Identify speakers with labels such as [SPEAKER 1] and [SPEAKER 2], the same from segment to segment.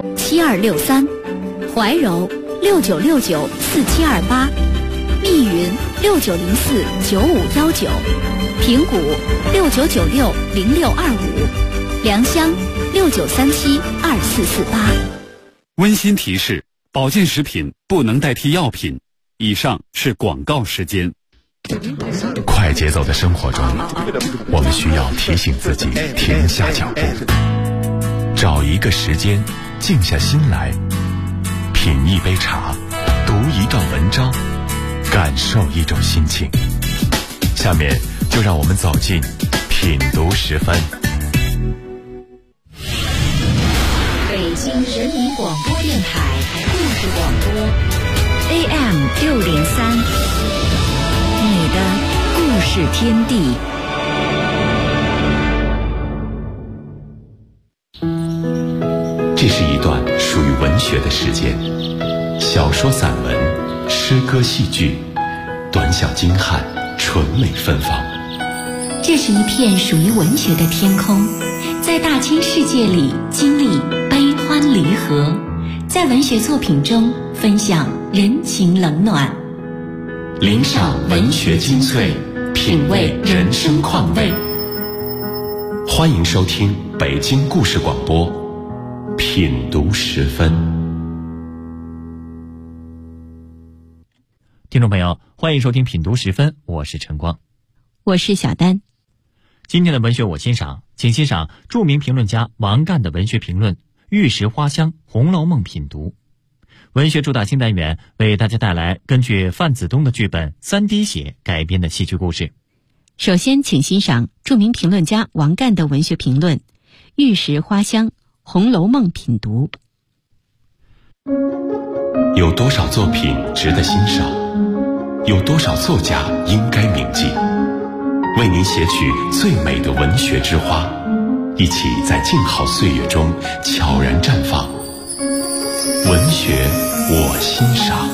[SPEAKER 1] 7263，怀柔69694728，密云69049519，平谷69960625，良乡69372448。
[SPEAKER 2] 温馨提示：保健食品不能代替药品。以上是广告时间。
[SPEAKER 3] 快节奏的生活中，我们需要提醒自己停下脚步，找一个时间，静下心来，品一杯茶，读一段文章，感受一种心情。下面就让我们走进品读10分。
[SPEAKER 1] 北京人民广播电台故事广播 AM603，你的故事天地。
[SPEAKER 3] 这是一段属于文学的时间，小说、散文、诗歌、戏剧，短小精悍，纯美芬芳。
[SPEAKER 4] 这是一片属于文学的天空，在大千世界里经历悲欢离合，在文学作品中分享人情冷暖，
[SPEAKER 3] 领赏文学精粹，品味人生况味。欢迎收听北京故事广播品读10分。
[SPEAKER 5] 听众朋友，欢迎收听品读10分，我是陈光，
[SPEAKER 4] 我是小丹。
[SPEAKER 5] 今天的文学我欣赏，请欣赏著名评论家王干的文学评论《玉石花香·红楼梦品读》。文学主打新单元为大家带来根据范子东的剧本《三滴血》改编的戏剧故事。
[SPEAKER 4] 首先请欣赏著名评论家王干的文学评论《玉石花香·红楼梦品读》。
[SPEAKER 3] 有多少作品值得欣赏？有多少作家应该铭记？为您写取最美的文学之花，一起在静好岁月中悄然绽放。文学我欣赏。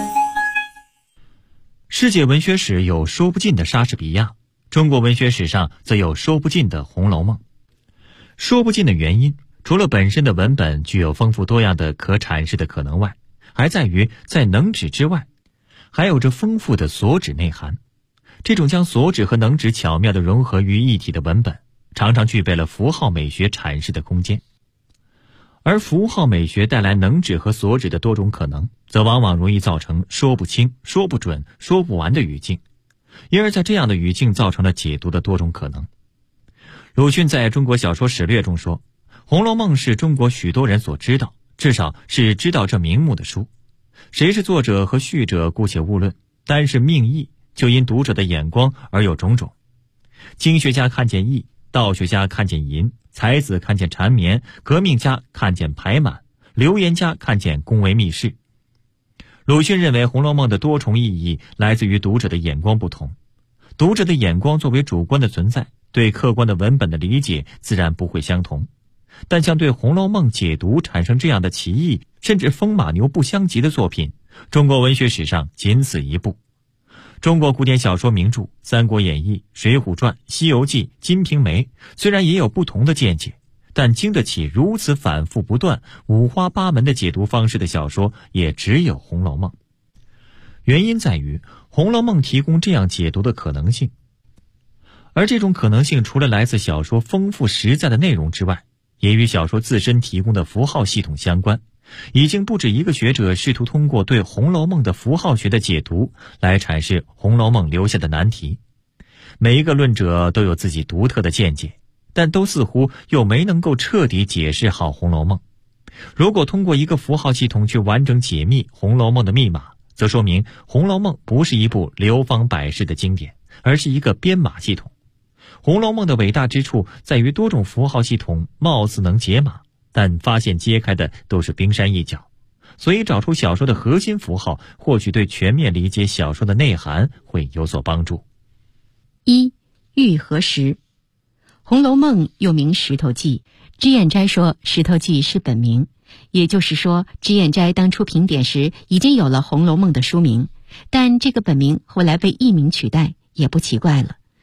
[SPEAKER 5] 世界文学史有说不尽的莎士比亚，中国文学史上则有说不尽的《红楼梦》。说不尽的原因，除了本身的文本具有丰富多样的可阐释的可能外，还在于在能指之外，还有着丰富的所指内涵。这种将所指和能指巧妙地融合于一体的文本，常常具备了符号美学阐释的空间。而符号美学带来能指和所指的多种可能，则往往容易造成说不清、说不准、说不完的语境，因而在这样的语境造成了解读的多种可能。鲁迅在中国小说史略中说，《红楼梦》是中国许多人所知道，至少是知道这名目的书。谁是作者和序者姑且勿论，单是命意就因读者的眼光而有种种。经学家看见意，道学家看见淫，才子看见缠绵，革命家看见排满，流言家看见宫闱秘事。鲁迅认为《红楼梦》的多重意义来自于读者的眼光不同，读者的眼光作为主观的存在，对客观的文本的理解自然不会相同。但像对《红楼梦》解读产生这样的歧义，甚至风马牛不相及的作品，中国文学史上仅此一部。中国古典小说名著《三国演义》《水浒传》《西游记》《金瓶梅》虽然也有不同的见解，但经得起如此反复不断、五花八门的解读方式的小说也只有《红楼梦》。原因在于《红楼梦》提供这样解读的可能性，而这种可能性除了来自小说丰富实在的内容之外，也与小说自身提供的符号系统相关。已经不止一个学者试图通过对《红楼梦》的符号学的解读来阐释《红楼梦》留下的难题。每一个论者都有自己独特的见解，但都似乎又没能够彻底解释好《红楼梦》。如果通过一个符号系统去完整解密《红楼梦》的密码，则说明《红楼梦》不是一部流芳百世的经典，而是一个编码系统。《红楼梦》的伟大之处在于多种符号系统貌似能解码，但发现揭开的都是冰山一角，所以找出小说的核心符号，或许对全面理解小说的内涵会有所帮助。
[SPEAKER 4] 一、玉和石。《红楼梦》又名《石头记》，脂砚斋说《石头记》是本名，也就是说脂砚斋当初评点时已经有了《红楼梦》的书名，但这个本名后来被艺名取代，也不奇怪了。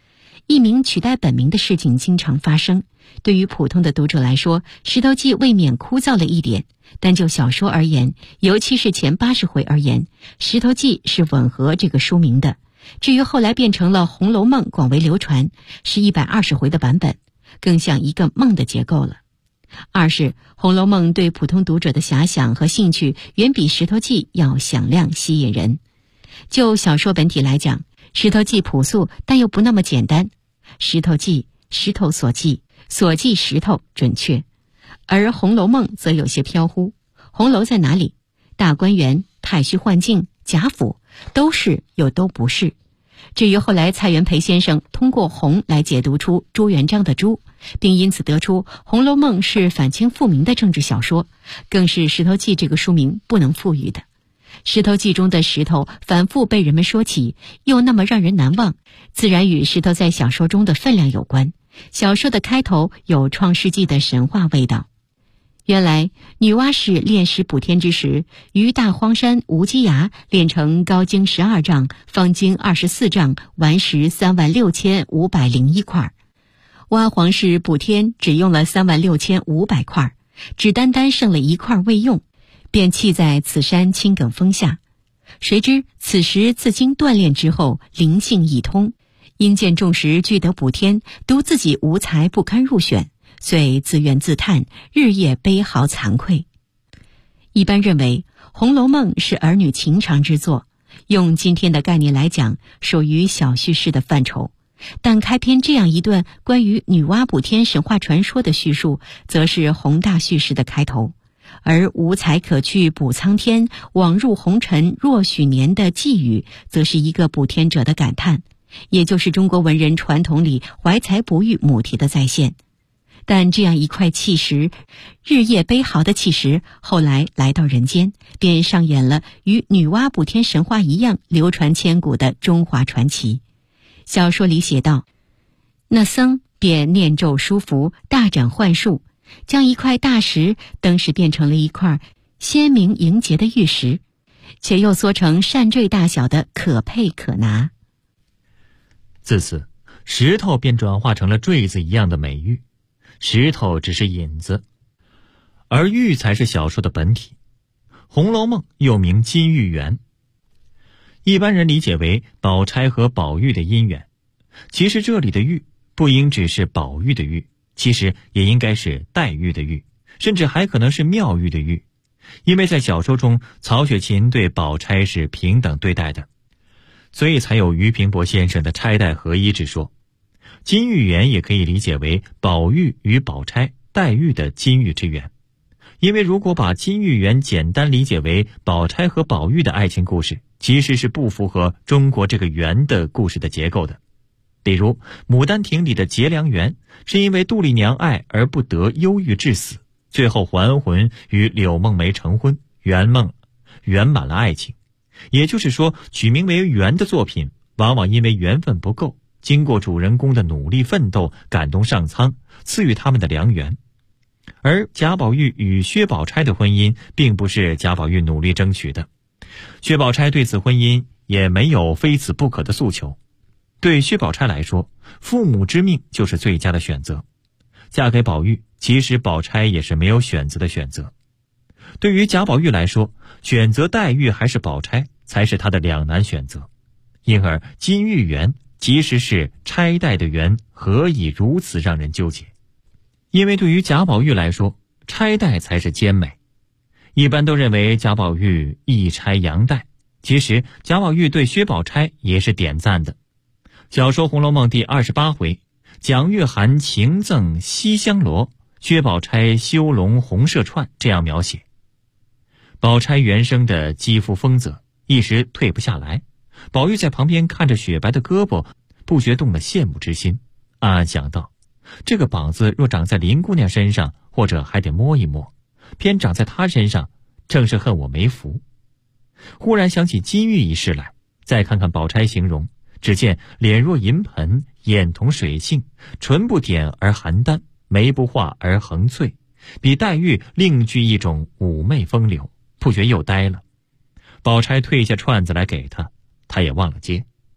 [SPEAKER 4] 艺名取代本名的事情经常发生。对于普通的读者来说，石头记未免枯燥了一点，但就小说而言，尤其是前80回而言，石头记是吻合这个书名的。至于后来变成了《红楼梦》广为流传，是120回的版本，更像一个梦的结构了。二是《红楼梦》对普通读者的遐想和兴趣远比《石头记》要响亮吸引人。就小说本体来讲，《石头记》朴素但又不那么简单。石头记，石头所记，所记石头准确，而《红楼梦》则有些飘忽。红楼在哪里？大观园、太虚幻境、贾府，都是又都不是。至于后来蔡元培先生通过红来解读出朱元璋的朱，并因此得出《红楼梦》是反清复明的政治小说，更是《石头记》这个书名不能赋予的。《石头记》中的石头反复被人们说起，又那么让人难忘，自然与石头在小说中的分量有关。小说的开头有创世纪的神话味道。原来女娲氏炼石补天之时，于大荒山无稽崖炼成高经12丈、方经24丈、顽石36501块。娲皇氏补天只用了36500块，只单单剩了1块未用，便弃在此山青埂峰下。谁知此时自经锻炼之后，灵性已通，因见众石俱得补天，独自己无才不堪入选，遂自怨自叹，日夜悲嚎惭愧。一般认为《红楼梦》是儿女情长之作，用今天的概念来讲，属于小叙事的范畴。但开篇这样一段关于女娲补天神话传说的叙述，则是宏大叙事的开头。而无才可去补苍天，枉入红尘若许年的寄语，则是一个补天者的感叹，也就是中国文人传统里怀才不遇母题的再现。但这样一块弃石，日夜悲嚎的弃石，后来来到人间，便上演了与女娲补天神话一样流传千古的中华传奇。小说里写道，那僧便念咒书符，大展幻术，将一块大石登时变成了一块鲜明莹洁的玉石，且又缩成扇坠大小的可佩可拿。
[SPEAKER 5] 自此，石头便转化成了坠子一样的美玉，石头只是引子，而玉才是小说的本体。《红楼梦》又名金玉缘，一般人理解为宝钗和宝玉的姻缘，其实这里的玉不应只是宝玉的玉，其实也应该是黛玉的玉，甚至还可能是妙玉的玉，因为在小说中曹雪芹对宝钗是平等对待的，所以才有俞平伯先生的钗黛合一之说。金玉缘也可以理解为宝玉与宝钗、黛玉的金玉之缘，因为如果把金玉缘简单理解为宝钗和宝玉的爱情故事，其实是不符合中国这个缘的故事的结构的。比如《牡丹亭》里的结良缘，是因为杜丽娘爱而不得，忧郁致死，最后还魂与柳梦梅成婚，圆满了爱情。也就是说，取名为缘的作品，往往因为缘分不够，经过主人公的努力奋斗，感动上苍，赐予他们的良缘。而贾宝玉与薛宝钗的婚姻，并不是贾宝玉努力争取的，薛宝钗对此婚姻也没有非此不可的诉求。对薛宝钗来说，父母之命就是最佳的选择，嫁给宝玉，其实宝钗也是没有选择的选择。对于贾宝玉来说，选择黛玉还是宝钗才是他的两难选择，因而金玉缘即使是钗黛的缘，何以如此让人纠结？因为对于贾宝玉来说，钗黛才是兼美。一般都认为贾宝玉一钗扬黛，其实贾宝玉对薛宝钗也是点赞的。小说《红楼梦》第28回，蒋月涵情赠西厢罗，薛宝钗修龙红麝串，这样描写。宝钗原生的肌肤丰泽，一时退不下来，宝玉在旁边看着雪白的胳膊，不觉动了羡慕之心，暗暗想到，这个膀子若长在林姑娘身上，或者还得摸一摸，偏长在她身上，正是恨我没福。忽然想起金玉一事来，再看看宝钗形容，只见脸若银盆，眼同水杏，唇不点而含丹，眉不画而横翠，比黛玉另具一种妩媚风流，不觉又呆了。宝钗退下串子来给他，他也忘了接。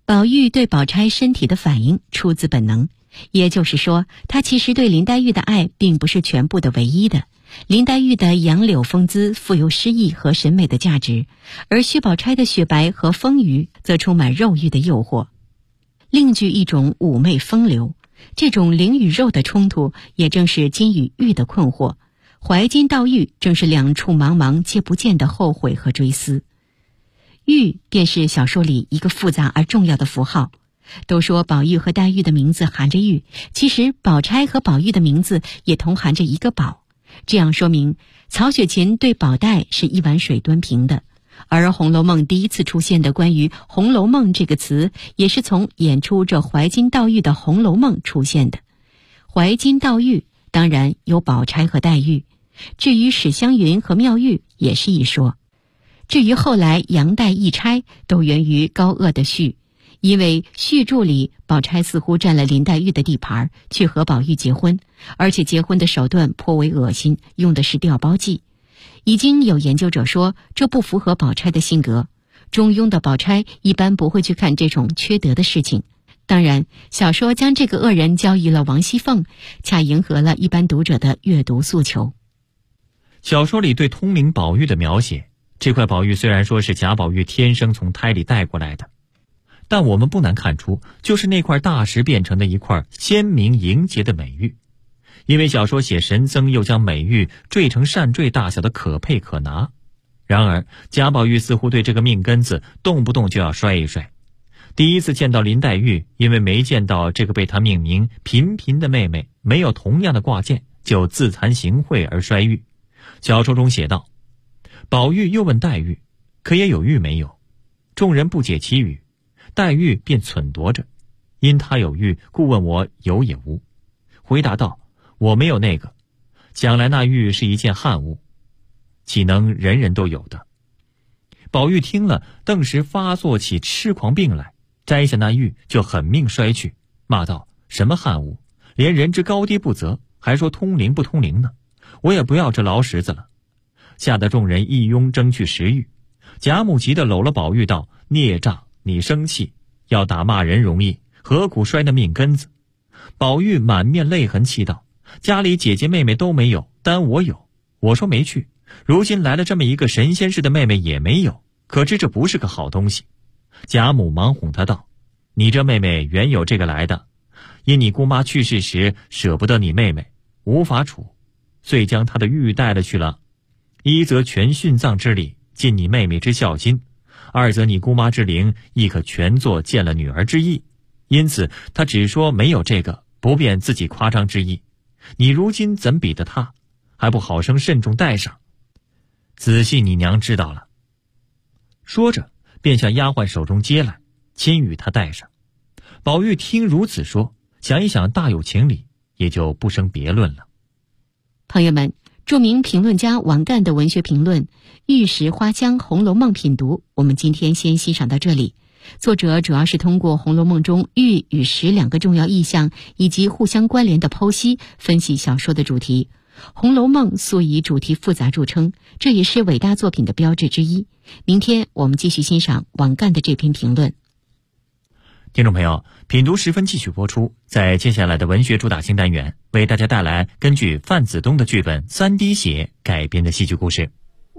[SPEAKER 4] 宝玉对宝钗身体的反应出自本能，也就是说，他其实对林黛玉的爱并不是全部的唯一的。林黛玉的杨柳风姿富有诗意和审美的价值，而薛宝钗的雪白和丰腴则充满肉欲的诱惑，另具一种妩媚风流。这种灵与肉的冲突，也正是金与玉的困惑。怀金到玉，正是两处茫茫皆不见的后悔和追思。玉便是小说里一个复杂而重要的符号。都说宝玉和黛玉的名字含着玉，其实宝钗和宝玉的名字也同含着一个宝。这样说明曹雪芹对宝黛是一碗水端平的。而《红楼梦》第一次出现的关于《红楼梦》这个词，也是从演出这怀金到玉的《红楼梦》出现的。怀金到玉当然有宝钗和黛玉，至于史湘云和妙玉也是一说。至于后来杨黛一钗，都源于高鹗的序，因为序注里宝钗似乎占了林黛玉的地盘，去和宝玉结婚，而且结婚的手段颇为恶心，用的是调包计。已经有研究者说，这不符合宝钗的性格。中庸的宝钗一般不会去看这种缺德的事情。当然，小说将这个恶人交予了王熙凤，恰迎合了一般读者的阅读诉求。
[SPEAKER 5] 小说里对通灵宝玉的描写，这块宝玉虽然说是贾宝玉天生从胎里带过来的，但我们不难看出，就是那块大石变成的一块鲜明莹洁的美玉。因为小说写神僧又将美玉坠成扇坠大小的可佩可拿，然而贾宝玉似乎对这个命根子动不动就要摔一摔。第一次见到林黛玉，因为没见到这个被他命名频频的妹妹没有同样的挂件，就自惭形秽而摔玉。小说中写道，宝玉又问黛玉，可也有玉没有？众人不解其语，黛玉便忖度着，因他有玉，故问我有也无。回答道，我没有那个，想来那玉是一件汉物，岂能人人都有的？宝玉听了，顿时发作起痴狂病来，摘下那玉就狠命摔去，骂道，什么汉物，连人之高低不择，还说通灵不通灵呢？我也不要这劳什子了。吓得众人一拥争去食玉。贾母急得搂了宝玉道，孽障，你生气，要打骂人容易，何苦摔那命根子？宝玉满面泪痕，气道，家里姐姐妹妹都没有，单我有。我说没去，如今来了这么一个神仙似的妹妹也没有，可知这不是个好东西。贾母忙哄他道，你这妹妹原有这个来的，因你姑妈去世时舍不得你妹妹，无法处，遂将她的玉带了去了。一则全殉葬之礼，尽你妹妹之孝心；二则你姑妈之灵亦可全作见了女儿之意。因此他只说没有这个，不便自己夸张之意。你如今怎比得他，还不好生慎重带上？仔细你娘知道了。说着便向丫鬟手中接来，亲与他带上。宝玉听如此说，想一想大有情理，也就不生别论了。
[SPEAKER 4] 朋友们，著名评论家王干的文学评论《玉石花香红楼梦品读》，我们今天先欣赏到这里。作者主要是通过《红楼梦》中玉与石两个重要意象以及互相关联的剖析，分析小说的主题。《红楼梦》素以主题复杂著称，这也是伟大作品的标志之一。明天我们继续欣赏王干的这篇评论。
[SPEAKER 5] 听众朋友，品读10分继续播出，在接下来的文学主打新单元，为大家带来根据范子东的剧本《三滴血》改编的戏剧故事。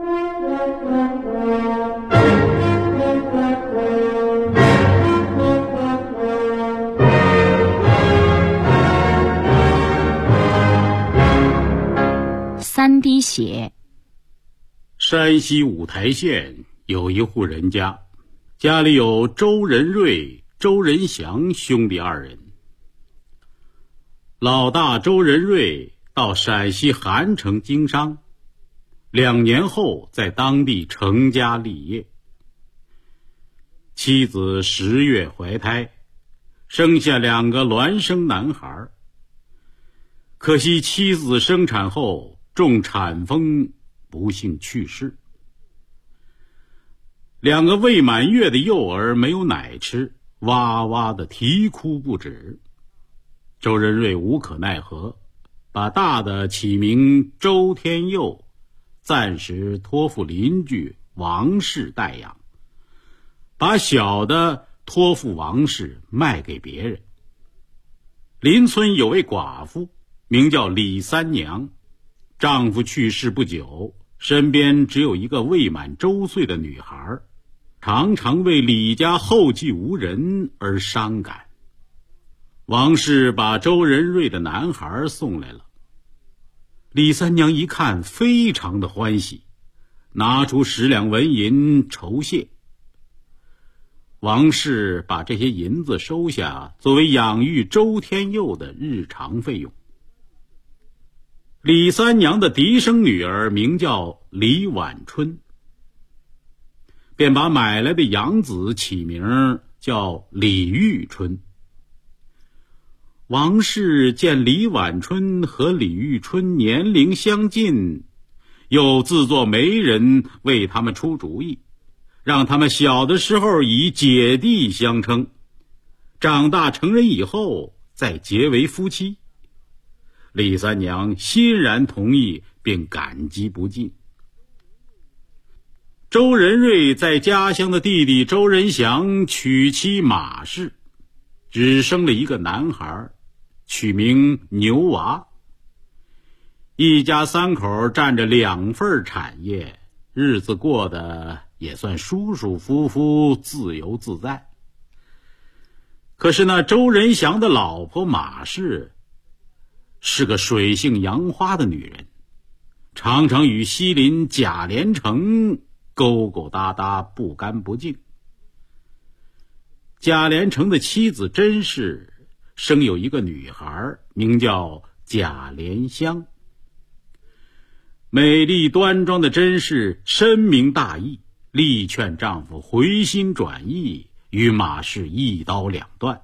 [SPEAKER 1] 三滴血。
[SPEAKER 6] 山西五台县有一户人家，家里有周仁瑞、周仁祥兄弟二人。老大周仁瑞到陕西韩城经商，2年后在当地成家立业。妻子10月怀胎，生下2个孪生男孩。可惜妻子生产后中产风，不幸去世。2个未满月的幼儿没有奶吃，哇哇的啼哭不止。周仁瑞无可奈何，把大的起名周天佑，暂时托付邻居王氏代养，把小的托付王氏卖给别人。邻村有位寡妇，名叫李三娘，丈夫去世不久，身边只有一个未满周岁的女孩，常常为李家后继无人而伤感。王氏把周仁瑞的男孩送来了，李三娘一看非常的欢喜，拿出10两纹银酬谢。王氏把这些银子收下，作为养育周天佑的日常费用。李三娘的嫡生女儿名叫李婉春，便把买来的养子起名叫李玉春。王氏见李婉春和李玉春年龄相近，又自作媒人为他们出主意，让他们小的时候以姐弟相称，长大成人以后再结为夫妻。李三娘欣然同意，并感激不尽。周仁瑞在家乡的弟弟周仁祥娶妻马氏，只生了一个男孩，取名牛娃。一家3口占着2份产业，日子过得也算舒舒服服，自由自在。可是那周仁祥的老婆马氏是个水性杨花的女人，常常与西邻贾连成勾勾搭搭，不干不净。贾连成的妻子甄氏生有一个女孩，名叫贾莲香。美丽端庄的甄氏深明大义，力劝丈夫回心转意，与马氏一刀两断。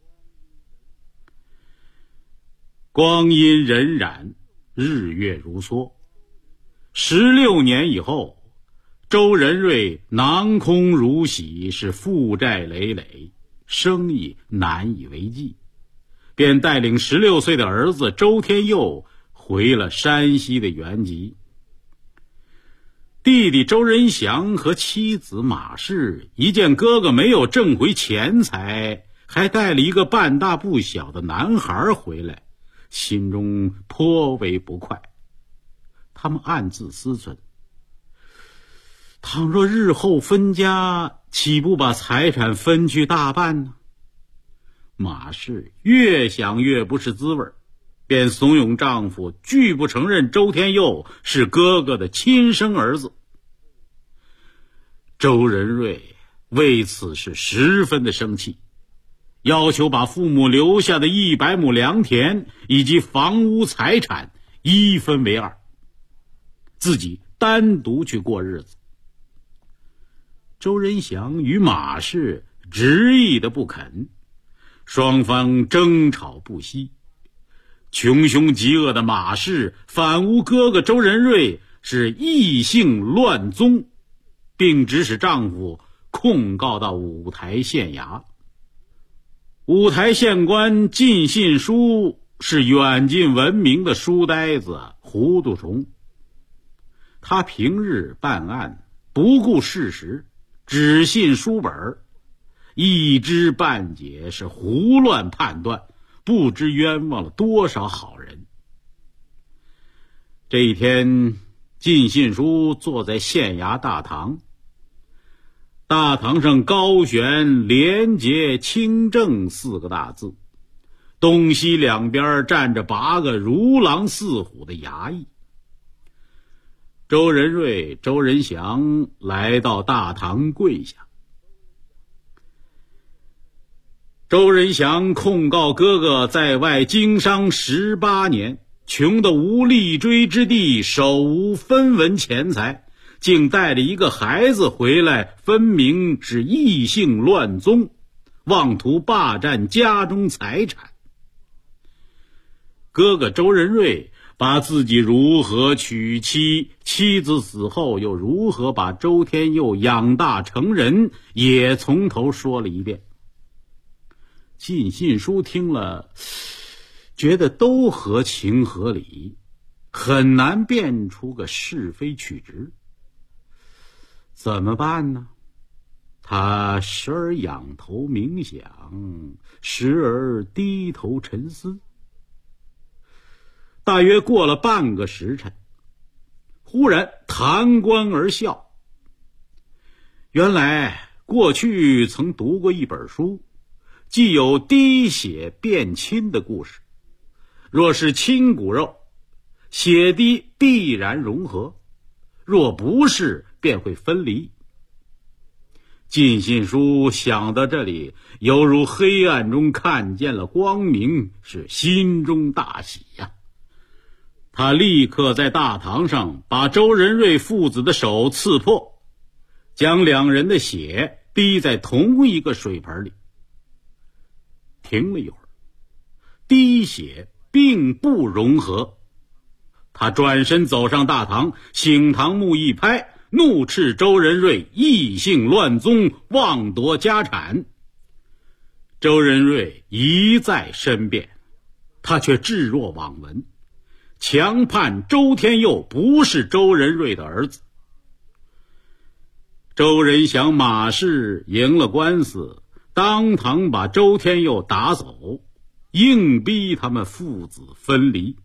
[SPEAKER 6] 光阴荏苒，日月如梭。16年以后，周仁瑞囊空如洗，是负债累累，生意难以为继，便带领16岁的儿子周天佑回了山西的原籍。弟弟周仁祥和妻子马氏一见哥哥没有挣回钱财，还带了一个半大不小的男孩回来，心中颇为不快。他们暗自思忖，倘若日后分家，岂不把财产分去大半呢？马氏越想越不是滋味，便怂恿丈夫拒不承认周天佑是哥哥的亲生儿子。周仁瑞为此是十分的生气，要求把父母留下的100亩良田以及房屋财产1分为2，自己单独去过日子。周仁祥与马氏执意的不肯，双方争吵不息。穷凶极恶的马氏反诬哥哥周仁瑞是异姓乱宗，并指使丈夫控告到五台县衙。五台县官靳信书是远近闻名的书呆子、糊涂虫，他平日办案不顾事实，只信书本，一知半解，是胡乱判断，不知冤枉了多少好人。这一天，靳信书坐在县衙大堂，大堂上高悬廉洁清正4个大字，东西两边站着8个如狼似虎的衙役。周仁瑞、周仁祥来到大堂跪下。周仁祥控告哥哥在外经商18年，穷得无立锥之地，手无分文钱财，竟带着一个孩子回来，分明是异姓乱宗，妄图霸占家中财产。哥哥周仁瑞把自己如何娶妻，妻子死后又如何把周天佑养大成人，也从头说了一遍。靳信书听了，觉得都合情合理，很难辨出个是非曲直。怎么办呢？ 他时而仰头冥想，时而低头沉思。大约过了半个时辰，忽然弹冠而笑。原来过去曾读过一本书，既有滴血变亲的故事。若是亲骨肉，血滴必然融合；若不是，便会分离。尽信书想到这里，犹如黑暗中看见了光明，是心中大喜呀。他立刻在大堂上把周仁瑞父子的手刺破，将两人的血滴在同一个水盆里。停了一会儿，滴血并不融合。他转身走上大堂，醒堂木一拍，怒斥周仁瑞异姓乱宗，妄夺家产。周仁瑞一再申辩，他却置若罔闻，强判周天佑不是周仁瑞的儿子。周仁祥马氏赢了官司，当堂把周天佑打走，硬逼他们父子分离。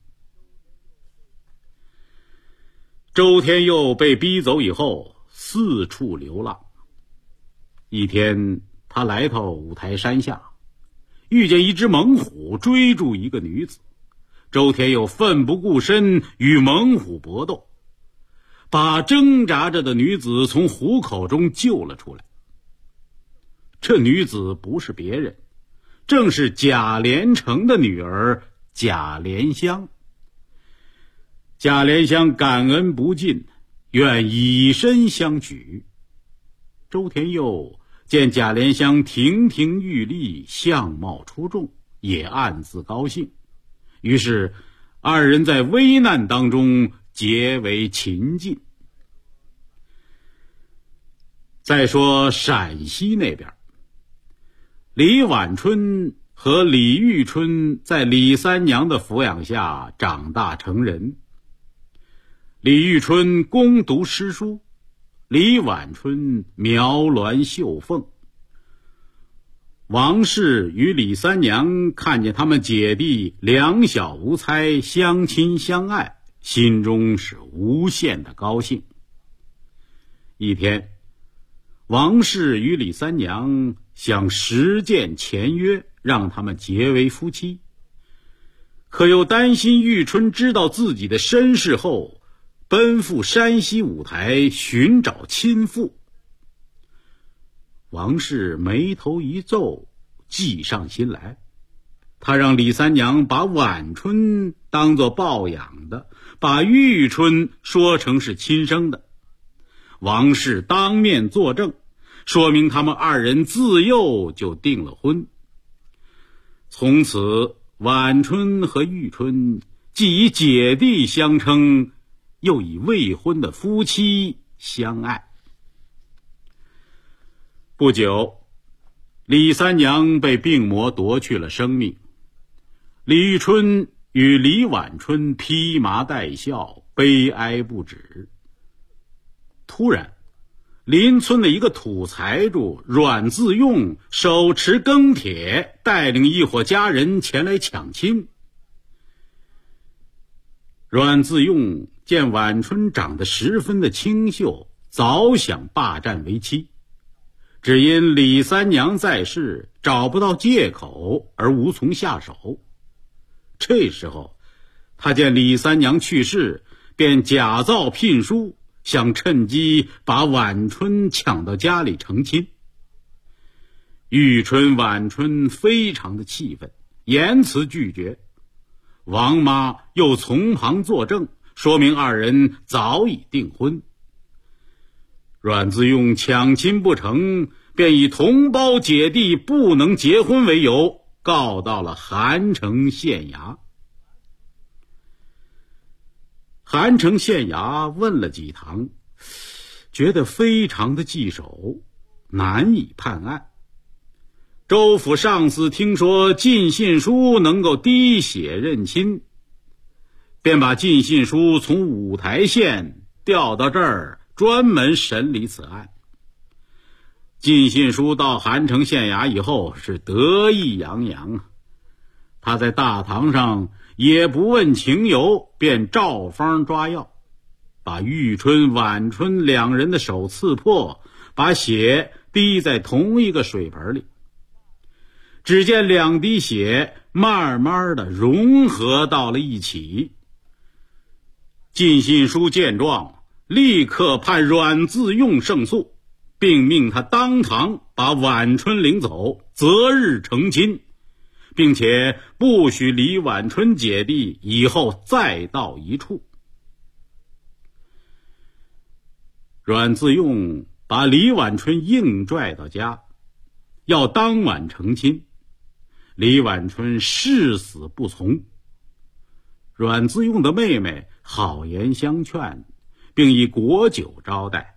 [SPEAKER 6] 周天佑被逼走以后，四处流浪。一天，他来到五台山下，遇见一只猛虎追逐一个女子。周天佑奋不顾身与猛虎搏斗，把挣扎着的女子从虎口中救了出来。这女子不是别人，正是贾连城的女儿贾莲香。贾莲香感恩不尽，愿以身相许。周天佑见贾莲香亭亭玉立，相貌出众，也暗自高兴。于是二人在危难当中结为秦晋。再说陕西那边，李婉春和李玉春在李三娘的抚养下长大成人。李玉春攻读诗书，李婉春描鸾绣凤。王氏与李三娘看见他们姐弟两小无猜，相亲相爱，心中是无限的高兴。一天，王氏与李三娘想实践前约，让他们结为夫妻，可又担心玉春知道自己的身世后，奔赴山西五台寻找亲父。王氏眉头一皱，计上心来。他让李三娘把婉春当作抱养的，把玉春说成是亲生的。王氏当面作证，说明他们二人自幼就订了婚。从此婉春和玉春既以姐弟相称，又以未婚的夫妻相爱。不久，李三娘被病魔夺去了生命，李玉春与李婉春披麻戴孝，悲哀不止。突然，邻村的一个土财主阮自用手持羹铁，带领一伙家人前来抢亲。阮自用见婉春长得十分的清秀，早想霸占为妻，只因李三娘在世，找不到借口而无从下手。这时候他见李三娘去世，便假造聘书，想趁机把婉春抢到家里成亲。玉春、婉春非常的气愤，严词拒绝。王妈又从旁作证，说明二人早已订婚。阮自用抢亲不成，便以同胞姐弟不能结婚为由，告到了韩城县衙。韩城县衙问了几堂，觉得非常的棘手，难以判案。州府上司听说进信书能够滴血认亲，便把进信书从五台县调到这儿，专门审理此案。 靳信书到韩城县衙以后是得意洋洋啊，他在大堂上也不问情由，便照方抓药，把玉春、晚春两人的手刺破，把血滴在同一个水盆里。只见两滴血慢慢的融合到了一起。靳信书见状，立刻判阮自用胜诉，并命他当堂把晚春领走，择日成亲，并且不许李晚春姐弟以后再到一处。阮自用把李晚春硬拽到家，要当晚成亲。李晚春誓死不从。阮自用的妹妹好言相劝，并以果酒招待。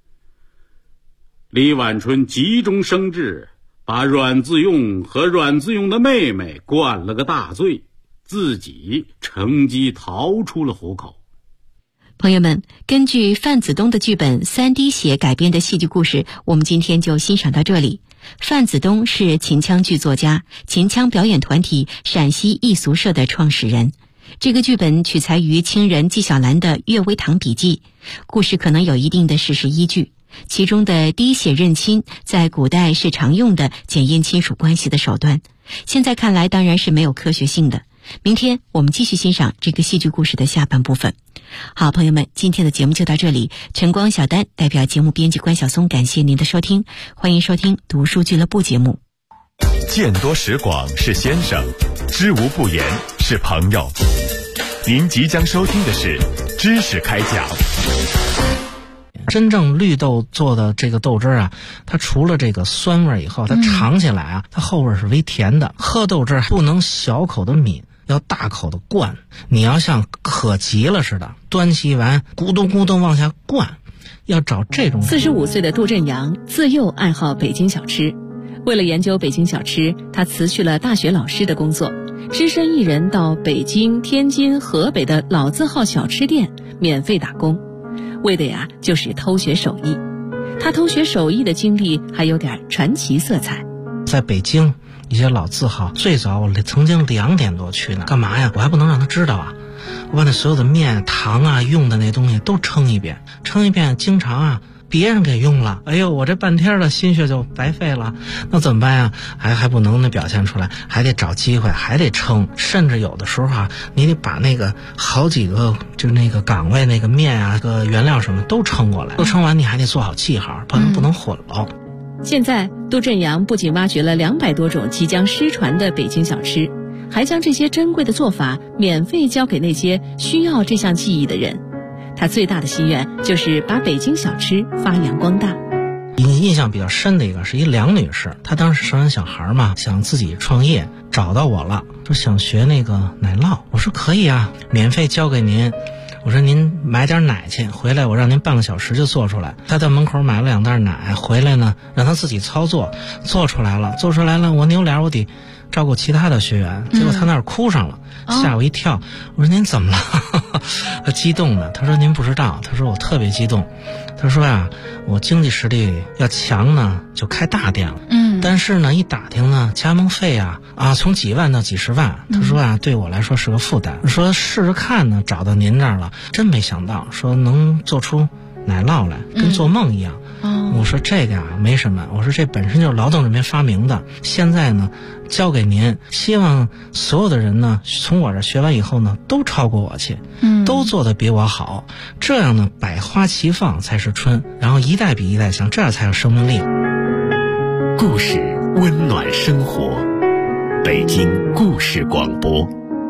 [SPEAKER 6] 李晚春急中生智，把阮自用和阮自用的妹妹灌了个大醉，自己乘机逃出了虎口。
[SPEAKER 4] 朋友们，根据范子东的剧本《3滴血》改编的戏剧故事，我们今天就欣赏到这里。范子东是秦腔剧作家，秦腔表演团体陕西艺俗社的创始人。这个剧本取材于清人纪晓岚的《岳微堂笔记》，故事可能有一定的事实依据。其中的滴血认亲在古代是常用的检验亲属关系的手段，现在看来当然是没有科学性的。明天我们继续欣赏这个戏剧故事的下半部分。好，朋友们，今天的节目就到这里。晨光小丹代表节目编辑关晓松，感谢您的收听，欢迎收听读书俱乐部节目。
[SPEAKER 3] 见多识广是先生，知无不言是朋友。您即将收听的是知识开讲。
[SPEAKER 7] 真正绿豆做的这个豆汁啊，它除了这个酸味以后，它尝起来啊，它后味是微甜的。喝豆汁不能小口的抿，要大口的灌。你要像渴急了似的，端起碗咕咚咕咚往下灌，要找这种。
[SPEAKER 8] 45岁的杜振阳自幼爱好北京小吃，为了研究北京小吃，他辞去了大学老师的工作，只身一人到北京、天津、河北的老字号小吃店免费打工，为的呀就是偷学手艺。他偷学手艺的经历还有点传奇色彩。
[SPEAKER 7] 在北京一些老字号，最早我曾经2点多去呢，干嘛呀？我还不能让他知道啊！我把那所有的面、糖啊、用的那东西都称一遍，经常啊别人给用了，哎呦，我这半天的心血就白费了。那怎么办呀？还不能表现出来，还得找机会，还得称。甚至有的时候啊，你得把那个好几个就那个岗位那个面啊、个原料什么都称过来，都称完你还得做好记号，不能混了。
[SPEAKER 8] 现在杜振阳不仅挖掘了200多种即将失传的北京小吃，还将这些珍贵的做法免费教给那些需要这项技艺的人。他最大的心愿就是把北京小吃发扬光大。
[SPEAKER 7] 印象比较深的一个是一梁女士，她当时生完小孩嘛，想自己创业，找到我了，说想学那个奶酪。我说可以啊，免费教给您。我说您买点奶去，回来我让您半个小时就做出来。他在门口买了2袋奶，回来呢让他自己操作，做出来了，我扭脸我得照顾其他的学员，结果他那儿哭上了，吓我一跳。我说您怎么了？他激动的，他说您不知道，他说我特别激动。他说呀，我经济实力要强呢，就开大店了。但是呢，一打听呢，加盟费啊从几万到几十万。他说啊，对我来说是个负担。说试试看呢，找到您这儿了，真没想到，说能做出奶酪来，跟做梦一样。我说这个没什么，我说这本身就是劳动人民发明的，现在呢交给您，希望所有的人呢从我这学完以后呢都超过我去，都做得比我好，这样呢百花齐放才是春，然后一代比一代强，这样才有生命力。
[SPEAKER 3] 故事温暖生活，北京故事广播。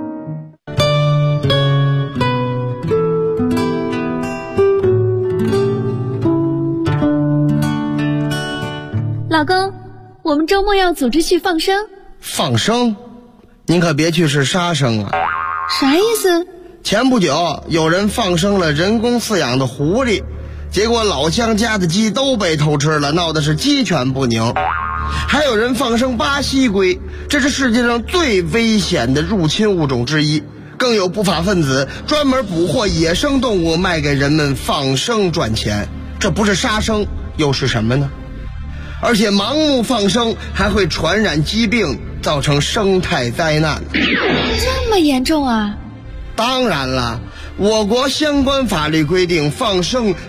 [SPEAKER 8] 老公，我们周末要组织去放生。
[SPEAKER 9] 放生？您可别去是杀生啊！
[SPEAKER 8] 啥意思？
[SPEAKER 9] 前不久有人放生了人工饲养的狐狸，结果老乡家的鸡都被偷吃了，闹的是鸡犬不宁。还有人放生巴西龟，这是世界上最危险的入侵物种之一。更有不法分子专门捕获野生动物卖给人们放生赚钱，这不是杀生又是什么呢？ 而且盲目放生还会传染疾病，造成生态灾难。
[SPEAKER 10] 这么严重啊？
[SPEAKER 9] 当然了，我国相关法律规定，放生